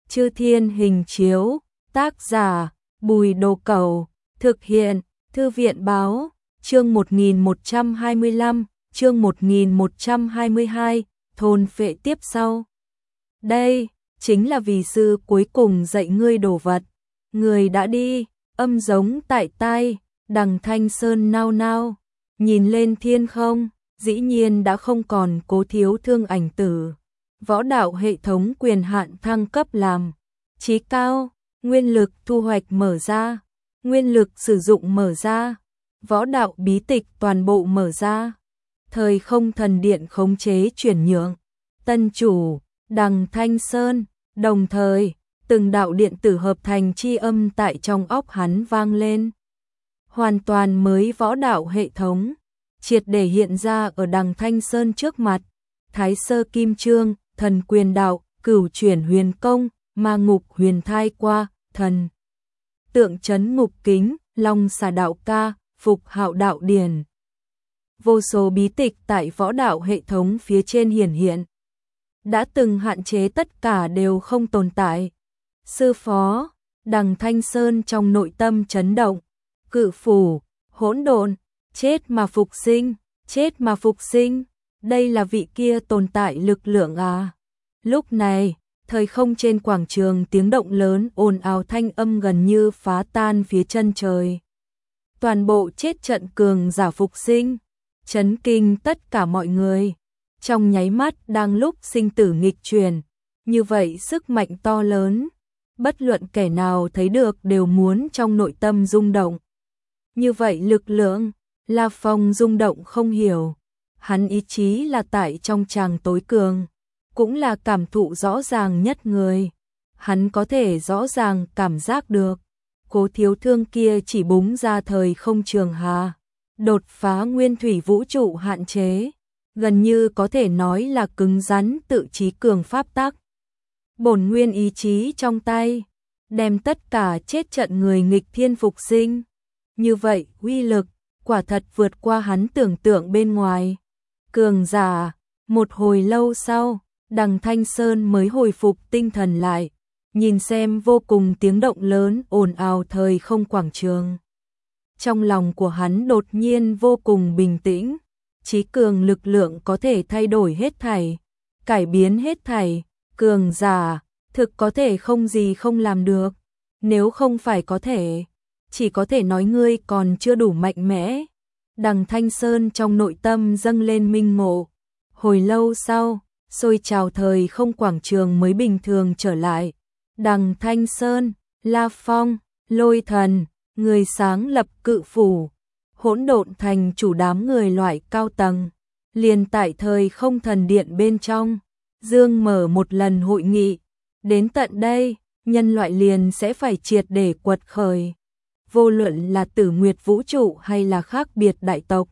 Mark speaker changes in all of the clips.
Speaker 1: Chư Thiên Hình Chiếu, tác giả Bùi Đồ Cẩu, thực hiện Thư viện Báo, chương 1125, chương 1122, thôn phệ tiếp sau. Đây, chính là vì sư cuối cùng dạy ngươi đồ vật. Người đã đi, âm giống tại tai, Đằng Thanh Sơn nao nao, nhìn lên thiên không, dĩ nhiên đã không còn Cố Thiếu Thương ảnh tử. Võ đạo hệ thống quyền hạn thăng cấp làm chí cao, nguyên lực thu hoạch mở ra, nguyên lực sử dụng mở ra, võ đạo bí tịch toàn bộ mở ra, thời không thần điện khống chế chuyển nhượng, tân chủ, Đằng Thanh Sơn, đồng thời, từng đạo điện tử hợp thành chi âm tại trong óc hắn vang lên. Hoàn toàn mới võ đạo hệ thống, triệt để hiện ra ở Đằng Thanh Sơn trước mặt, Thái Sơ Kim Chương, Thần Quyền Đạo, Cửu Chuyển Huyền Công, Ma Ngục Huyền Thai Qua, Thần Tượng Trấn Ngục Kính, Long Xà Đạo Ca, Phục Hạo Đạo Điển. Vô số bí tịch tại võ đạo hệ thống phía trên hiển hiện. Đã từng hạn chế tất cả đều không tồn tại. Sư phó, Đằng Thanh Sơn trong nội tâm chấn động. Cự phủ, hỗn độn, chết mà phục sinh, chết mà phục sinh. Đây là vị kia tồn tại lực lượng à? Lúc này, thời không trên quảng trường tiếng động lớn ồn ào thanh âm gần như phá tan phía chân trời. Toàn bộ chết trận cường giả phục sinh, chấn kinh tất cả mọi người. Trong nháy mắt đang lúc sinh tử nghịch chuyển, như vậy sức mạnh to lớn, bất luận kẻ nào thấy được đều muốn trong nội tâm rung động. Như vậy lực lượng, La Phong rung động không hiểu. Hắn ý chí là tại trong tràng tối cường, cũng là cảm thụ rõ ràng nhất người. Hắn có thể rõ ràng cảm giác được, Cố Thiếu Thương kia chỉ búng ra thời không trường hà, đột phá nguyên thủy vũ trụ hạn chế, gần như có thể nói là cứng rắn tự chí cường pháp tắc. Bổn nguyên ý chí trong tay, đem tất cả chết trận người nghịch thiên phục sinh. Như vậy, uy lực, quả thật vượt qua hắn tưởng tượng bên ngoài. Cường giả, một hồi lâu sau, Đằng Thanh Sơn mới hồi phục tinh thần lại, nhìn xem vô cùng tiếng động lớn ồn ào thời không quảng trường. Trong lòng của hắn đột nhiên vô cùng bình tĩnh, chí cường lực lượng có thể thay đổi hết thảy, cải biến hết thảy, cường giả, thực có thể không gì không làm được, nếu không phải có thể, chỉ có thể nói ngươi còn chưa đủ mạnh mẽ. Đằng Thanh Sơn trong nội tâm dâng lên minh ngộ. Hồi lâu sau, xôi trào thời không quảng trường mới bình thường trở lại. Đằng Thanh Sơn, La Phong, Lôi Thần, người sáng lập Cự Phủ, Hỗn Độn thành chủ đám người loại cao tầng, liền tại thời không thần điện bên trong, dương mở một lần hội nghị. Đến tận đây, nhân loại liền sẽ phải triệt để quật khởi. Vô luận là Tử Nguyệt vũ trụ hay là khác biệt đại tộc,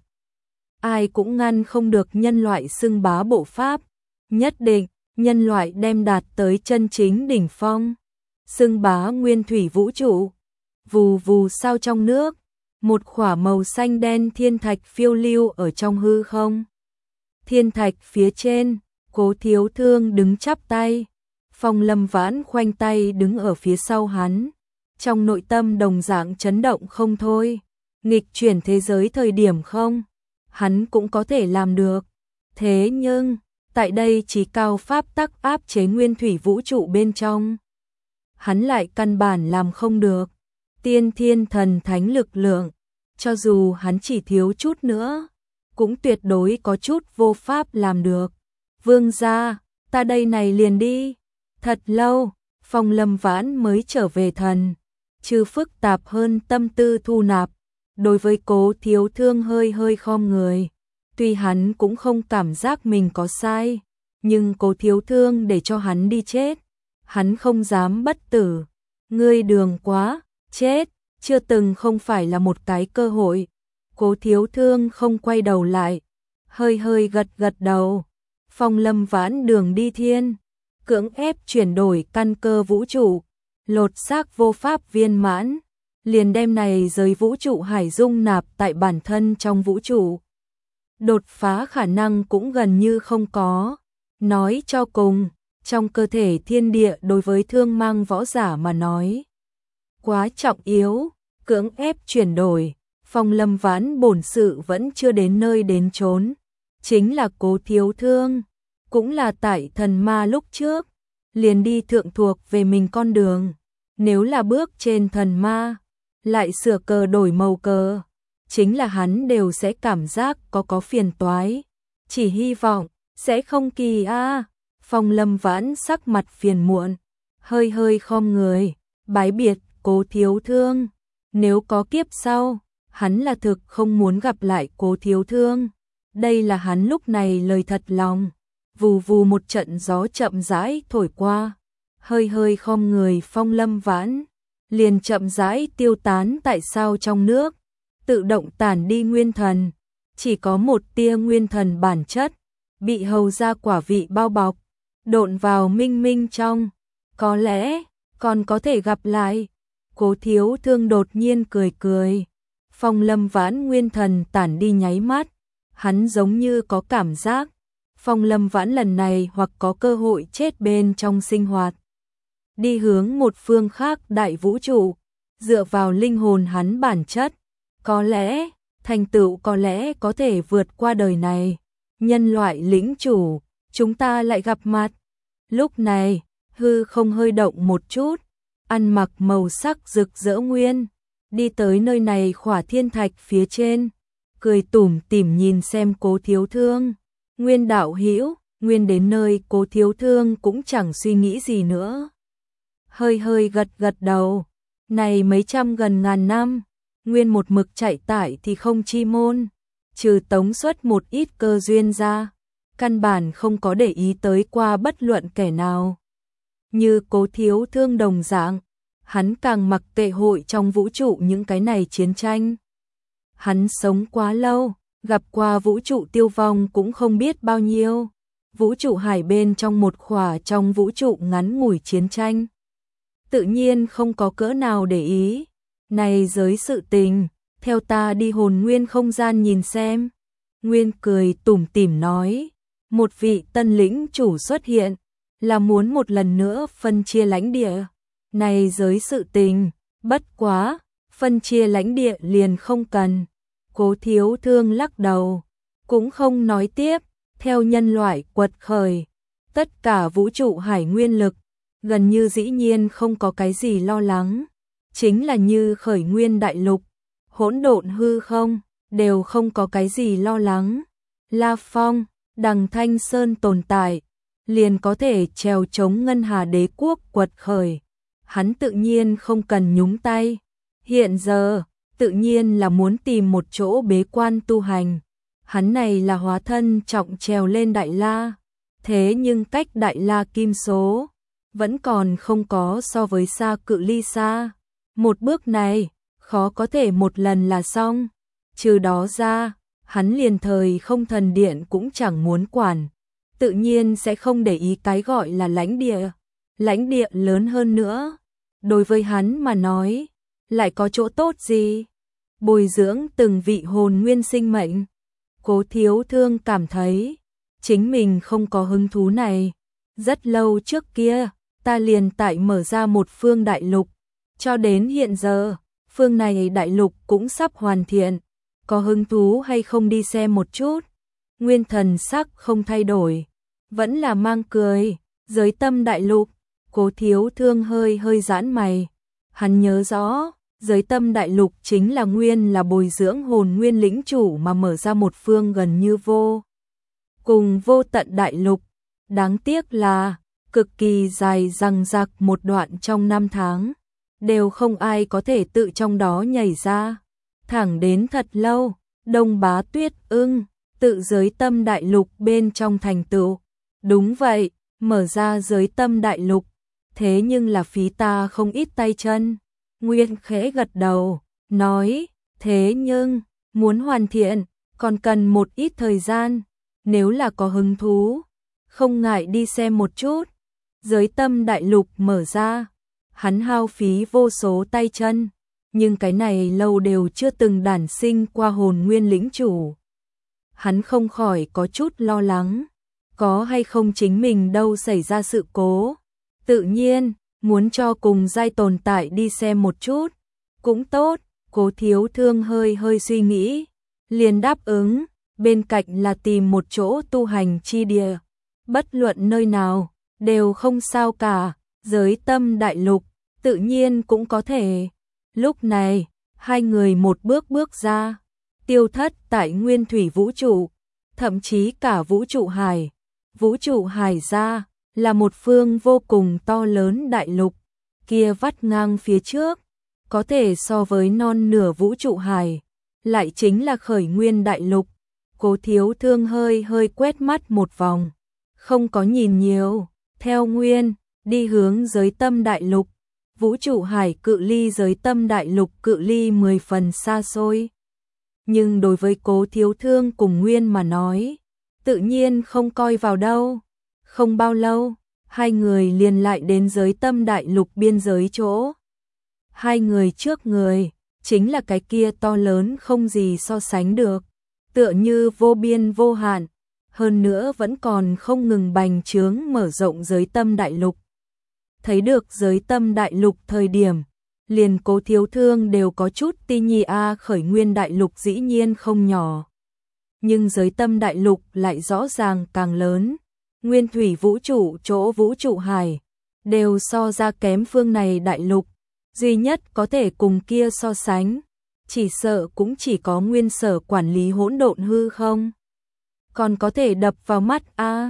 Speaker 1: ai cũng ngăn không được nhân loại xưng bá bộ pháp. Nhất định, nhân loại đem đạt tới chân chính đỉnh phong, xưng bá nguyên thủy vũ trụ. Vù vù sao trong nước, một khỏa màu xanh đen thiên thạch phiêu lưu ở trong hư không. Thiên thạch phía trên, Cố Thiếu Thương đứng chắp tay, Phong Lâm Vãn khoanh tay đứng ở phía sau hắn. Trong nội tâm đồng dạng chấn động không thôi, nghịch chuyển thế giới thời điểm không, hắn cũng có thể làm được. Thế nhưng, tại đây chí cao pháp tắc áp chế nguyên thủy vũ trụ bên trong, hắn lại căn bản làm không được. Tiên thiên thần thánh lực lượng, cho dù hắn chỉ thiếu chút nữa, cũng tuyệt đối có chút vô pháp làm được. Vương gia, ta đây này liền đi. Thật lâu, Phong Lâm Vãn mới trở về thần. Chứ phức tạp hơn tâm tư thu nạp, đối với Cố Thiếu Thương hơi khom người. Tuy hắn cũng không cảm giác mình có sai, nhưng Cố Thiếu Thương để cho hắn đi chết, hắn không dám bất tử. Ngươi đường quá, chết, chưa từng không phải là một cái cơ hội. Cố Thiếu Thương không quay đầu lại, hơi gật đầu. Phong Lâm Vãn đường đi thiên, cưỡng ép chuyển đổi căn cơ vũ trụ, lột xác vô pháp viên mãn, liền đem này giới vũ trụ hải dung nạp tại bản thân trong vũ trụ. Đột phá khả năng cũng gần như không có. Nói cho cùng, trong cơ thể thiên địa đối với thương mang võ giả mà nói quá trọng yếu, cưỡng ép chuyển đổi, Phong Lâm Vãn bổn sự vẫn chưa đến nơi đến chốn, chính là Cố Thiếu Thương, cũng là tại thần ma lúc trước, liền đi thượng thuộc về mình con đường, nếu là bước trên thần ma, lại sửa cờ đổi màu cờ, chính là hắn đều sẽ cảm giác có phiền toái, chỉ hy vọng sẽ không kỳ a. Phong Lâm Vãn sắc mặt phiền muộn, hơi hơi khom người, bái biệt Cố Thiếu Thương, nếu có kiếp sau, hắn là thực không muốn gặp lại Cố Thiếu Thương, đây là hắn lúc này lời thật lòng. Vù vù một trận gió chậm rãi thổi qua, hơi hơi khom người Phong Lâm Vãn, liền chậm rãi tiêu tán tại sao trong nước, tự động tản đi nguyên thần, chỉ có một tia nguyên thần bản chất, bị hầu ra quả vị bao bọc, độn vào minh minh trong, có lẽ còn có thể gặp lại. Cố Thiếu Thương đột nhiên cười cười, Phong Lâm Vãn nguyên thần tản đi nháy mắt, hắn giống như có cảm giác Phong Lâm Vãn lần này hoặc có cơ hội chết bên trong sinh hoạt, đi hướng một phương khác đại vũ trụ, dựa vào linh hồn hắn bản chất, có lẽ thành tựu có lẽ có thể vượt qua đời này. Nhân loại lĩnh chủ, chúng ta lại gặp mặt. Lúc này, hư không hơi động một chút, ăn mặc màu sắc rực rỡ nguyên, đi tới nơi này khỏa thiên thạch phía trên, cười tủm tỉm nhìn xem Cố Thiếu Thương. Nguyên đạo hữu, Nguyên đến nơi Cố Thiếu Thương cũng chẳng suy nghĩ gì nữa. Hơi hơi gật gật đầu, này mấy trăm gần ngàn năm, Nguyên một mực chạy tải thì không chi môn, trừ tống xuất một ít cơ duyên ra, căn bản không có để ý tới qua bất luận kẻ nào. Như Cố Thiếu Thương đồng dạng, hắn càng mặc kệ hội trong vũ trụ những cái này chiến tranh. Hắn sống quá lâu, gặp qua vũ trụ tiêu vong cũng không biết bao nhiêu, vũ trụ hải bên trong một khỏa trong vũ trụ ngắn ngủi chiến tranh. Tự nhiên không có cỡ nào để ý, này giới sự tình, theo ta đi hồn nguyên không gian nhìn xem. Nguyên cười tủm tỉm nói, một vị tân lĩnh chủ xuất hiện, là muốn một lần nữa phân chia lãnh địa. Này giới sự tình, bất quá, phân chia lãnh địa liền không cần. Cố Thiếu Thương lắc đầu, cũng không nói tiếp, theo nhân loại quật khởi, tất cả vũ trụ hải nguyên lực, gần như dĩ nhiên không có cái gì lo lắng, chính là như khởi nguyên đại lục, hỗn độn hư không, đều không có cái gì lo lắng. La Phong, Đằng Thanh Sơn tồn tại, liền có thể trèo chống Ngân Hà Đế quốc quật khởi, hắn tự nhiên không cần nhúng tay. Hiện giờ, tự nhiên là muốn tìm một chỗ bế quan tu hành. Hắn này là hóa thân trọng trèo lên Đại La, thế nhưng cách Đại La kim số vẫn còn không có so với xa cự ly xa. Một bước này, khó có thể một lần là xong. Trừ đó ra, hắn liền thời không thần điện cũng chẳng muốn quản. Tự nhiên sẽ không để ý cái gọi là lãnh địa. Lãnh địa lớn hơn nữa, đối với hắn mà nói, lại có chỗ tốt gì? Bồi dưỡng từng vị hồn nguyên sinh mệnh. Cố Thiếu Thương cảm thấy, chính mình không có hứng thú này. Rất lâu trước kia, ta liền tại mở ra một phương đại lục. Cho đến hiện giờ, phương này đại lục cũng sắp hoàn thiện. Có hứng thú hay không đi xem một chút? Nguyên thần sắc không thay đổi, vẫn là mang cười. Giới tâm đại lục, Cố Thiếu Thương hơi hơi giãn mày. Hắn nhớ rõ, giới tâm đại lục chính là nguyên là bồi dưỡng hồn nguyên lĩnh chủ mà mở ra một phương gần như vô cùng vô tận đại lục. Đáng tiếc là, cực kỳ dài dằng dặc một đoạn trong 5 tháng, đều không ai có thể tự trong đó nhảy ra. Thẳng đến thật lâu, Đông Bá Tuyết Ưng, tự giới tâm đại lục bên trong thành tựu. Đúng vậy, mở ra giới tâm đại lục, thế nhưng là phí ta không ít tay chân. Nguyên khẽ gật đầu, nói, thế nhưng, muốn hoàn thiện, còn cần một ít thời gian, nếu là có hứng thú, không ngại đi xem một chút. Giới tâm đại lục mở ra, hắn hao phí vô số tay chân, nhưng cái này lâu đều chưa từng đản sinh qua hồn nguyên lĩnh chủ. Hắn không khỏi có chút lo lắng, có hay không chính mình đâu xảy ra sự cố. Tự nhiên, muốn cho cùng giai tồn tại đi xem một chút, cũng tốt. Cố Thiếu Thương hơi suy nghĩ, liền đáp ứng, bên cạnh là tìm một chỗ tu hành chi địa, bất luận nơi nào, đều không sao cả, Giới Tâm Đại Lục, tự nhiên cũng có thể. Lúc này, hai người một bước bước ra, tiêu thất tại nguyên thủy vũ trụ, thậm chí cả vũ trụ hải. Vũ trụ hải ra, là một phương vô cùng to lớn đại lục, kia vắt ngang phía trước, có thể so với non nửa vũ trụ hải, lại chính là khởi nguyên đại lục. Cố Thiếu Thương hơi quét mắt một vòng, không có nhìn nhiều, theo nguyên, đi hướng Giới Tâm Đại Lục. Vũ trụ hải cự ly Giới Tâm Đại Lục cự ly 10 phần xa xôi. Nhưng đối với Cố Thiếu Thương cùng Nguyên mà nói, tự nhiên không coi vào đâu. Không bao lâu, hai người liền lại đến Giới Tâm Đại Lục biên giới chỗ. Hai người trước người, chính là cái kia to lớn không gì so sánh được, tựa như vô biên vô hạn, hơn nữa vẫn còn không ngừng bành trướng mở rộng Giới Tâm Đại Lục. Thấy được Giới Tâm Đại Lục thời điểm, liền Cố Thiếu Thương đều có chút ti nhi khởi nguyên đại lục dĩ nhiên không nhỏ. Nhưng Giới Tâm Đại Lục lại rõ ràng càng lớn, nguyên thủy vũ trụ chỗ vũ trụ hải, đều so ra kém phương này đại lục, duy nhất có thể cùng kia so sánh, chỉ sợ cũng chỉ có Nguyên Sở quản lý hỗn độn hư không. Còn có thể đập vào mắt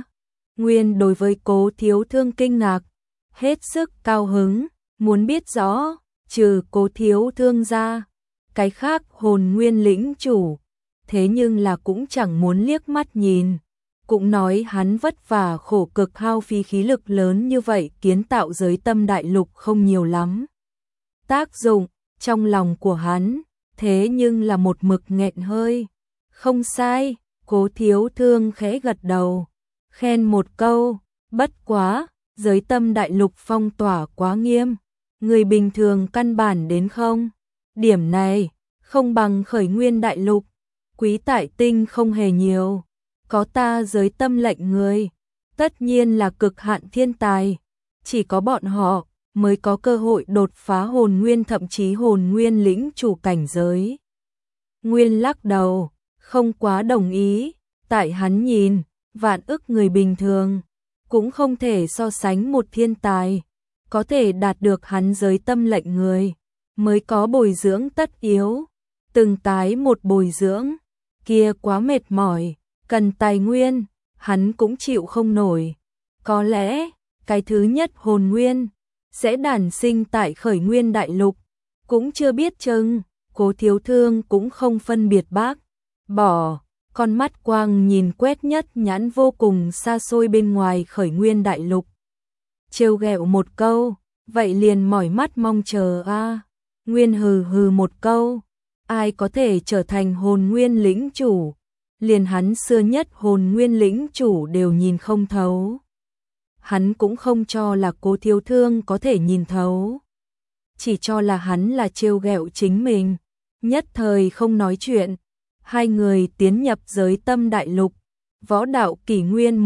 Speaker 1: Nguyên đối với Cố Thiếu Thương kinh ngạc, hết sức cao hứng, muốn biết rõ, trừ Cố Thiếu Thương ra, cái khác hồn nguyên lĩnh chủ, thế nhưng là cũng chẳng muốn liếc mắt nhìn, cũng nói hắn vất vả khổ cực hao phí khí lực lớn như vậy kiến tạo Giới Tâm Đại Lục không nhiều lắm. Tác dụng, trong lòng của hắn, thế nhưng là một mực nghẹn hơi. Không sai, Cố Thiếu Thương khẽ gật đầu, khen một câu, bất quá, Giới Tâm Đại Lục phong tỏa quá nghiêm, người bình thường căn bản đến không. Điểm này, không bằng khởi nguyên đại lục, quý tại tinh không hề nhiều, có ta Giới Tâm lệnh người, tất nhiên là cực hạn thiên tài, chỉ có bọn họ mới có cơ hội đột phá hồn nguyên thậm chí hồn nguyên lĩnh chủ cảnh giới. Nguyên lắc đầu, không quá đồng ý, tại hắn nhìn, vạn ức người bình thường, cũng không thể so sánh một thiên tài, có thể đạt được hắn Giới Tâm lệnh người, mới có bồi dưỡng tất yếu, từng tái một bồi dưỡng, kia quá mệt mỏi, cần tài nguyên, hắn cũng chịu không nổi. Có lẽ, cái thứ nhất hồn nguyên, sẽ đản sinh tại khởi nguyên đại lục, cũng chưa biết chừng. Cố Thiếu Thương cũng không phân biệt bác bỏ, con mắt quang nhìn quét nhất nhãn vô cùng xa xôi bên ngoài khởi nguyên đại lục. Trêu ghẹo một câu, vậy liền mỏi mắt mong chờ Nguyên hừ một câu, ai có thể trở thành hồn nguyên lĩnh chủ, liền hắn xưa nhất hồn nguyên lĩnh chủ đều nhìn không thấu. Hắn cũng không cho là Cố Thiếu Thương có thể nhìn thấu, chỉ cho là hắn là trêu ghẹo chính mình. Nhất thời không nói chuyện, hai người tiến nhập Giới Tâm Đại Lục. Võ đạo kỷ nguyên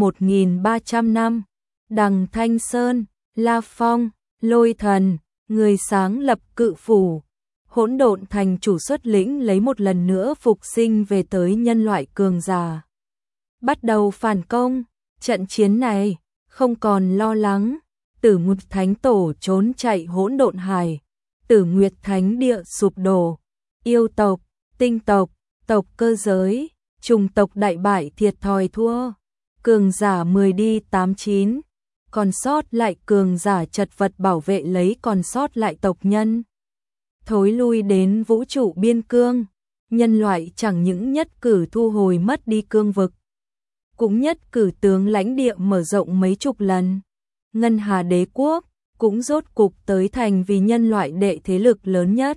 Speaker 1: 1300 năm, Đằng Thanh Sơn, La Phong, Lôi Thần, người sáng lập Cự Phủ, Hỗn Độn thành chủ xuất lĩnh lấy một lần nữa phục sinh về tới nhân loại cường giả. Bắt đầu phản công, trận chiến này không còn lo lắng, Tử Nguyệt Thánh Tổ trốn chạy hỗn độn hải, Tử Nguyệt Thánh Địa sụp đổ, yêu tộc, tinh tộc, tộc cơ giới, trùng tộc đại bại thiệt thòi thua, cường giả 10 đi 89, còn sót lại cường giả chật vật bảo vệ lấy còn sót lại tộc nhân. Thối lui đến vũ trụ biên cương, nhân loại chẳng những nhất cử thu hồi mất đi cương vực, cũng nhất cử tướng lãnh địa mở rộng mấy chục lần. Ngân Hà Đế Quốc cũng rốt cục tới thành vì nhân loại đệ thế lực lớn nhất.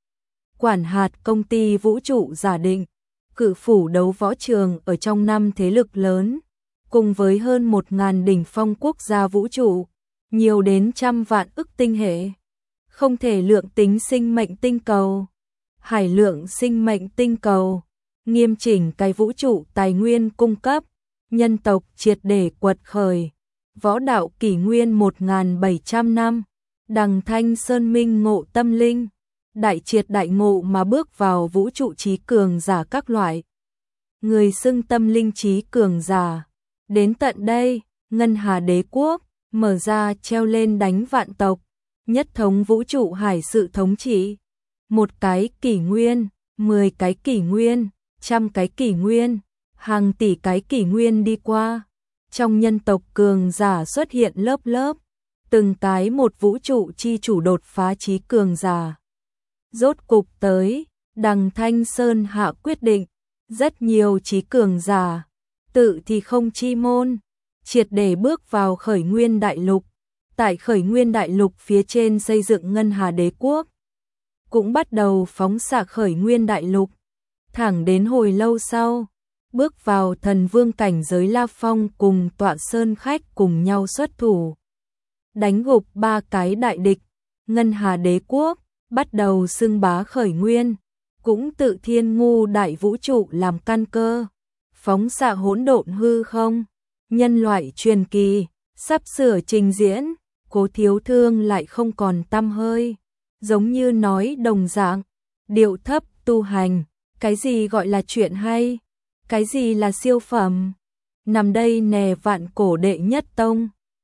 Speaker 1: Quản hạt công ty vũ trụ giả định, Cự Phủ đấu võ trường ở trong năm thế lực lớn, cùng với hơn 1000 đỉnh phong quốc gia vũ trụ, nhiều đến trăm vạn ức tinh hệ, không thể lượng tính sinh mệnh tinh cầu, hải lượng sinh mệnh tinh cầu, nghiêm chỉnh cái vũ trụ tài nguyên cung cấp, nhân tộc triệt để quật khởi. Võ đạo kỷ nguyên 1700 năm, đằng thanh sơn minh ngộ tâm linh, đại triệt đại ngộ mà bước vào vũ trụ trí cường giả các loại. Người xưng tâm linh trí cường giả. Đến tận đây, Ngân Hà Đế Quốc mở ra treo lên đánh vạn tộc, nhất thống vũ trụ hải sự thống trị. 1 cái kỷ nguyên, 10 cái kỷ nguyên, 100 cái kỷ nguyên, hàng tỷ cái kỷ nguyên đi qua. Trong nhân tộc cường giả xuất hiện lớp lớp, từng cái một vũ trụ chi chủ đột phá trí cường giả. Rốt cục tới, đằng Thanh Sơn hạ quyết định, rất nhiều trí cường giả, tự thì không chi môn, triệt để bước vào khởi nguyên đại lục. Tại khởi nguyên đại lục phía trên xây dựng Ngân Hà Đế Quốc, cũng bắt đầu phóng xạ khởi nguyên đại lục, thẳng đến hồi lâu sau, bước vào thần vương cảnh giới La Phong cùng Tọa Sơn Khách cùng nhau xuất thủ. Đánh gục 3 cái đại địch, Ngân Hà Đế Quốc bắt đầu xưng bá khởi nguyên, cũng tự thiên ngu đại vũ trụ làm căn cơ, phóng xạ hỗn độn hư không, nhân loại truyền kỳ, sắp sửa trình diễn, Cố Thiếu Thương lại không còn tăm hơi, giống như nói đồng dạng, điệu thấp tu hành, cái gì gọi là chuyện hay, cái gì là siêu phẩm, nằm đây nè vạn cổ đệ nhất tông.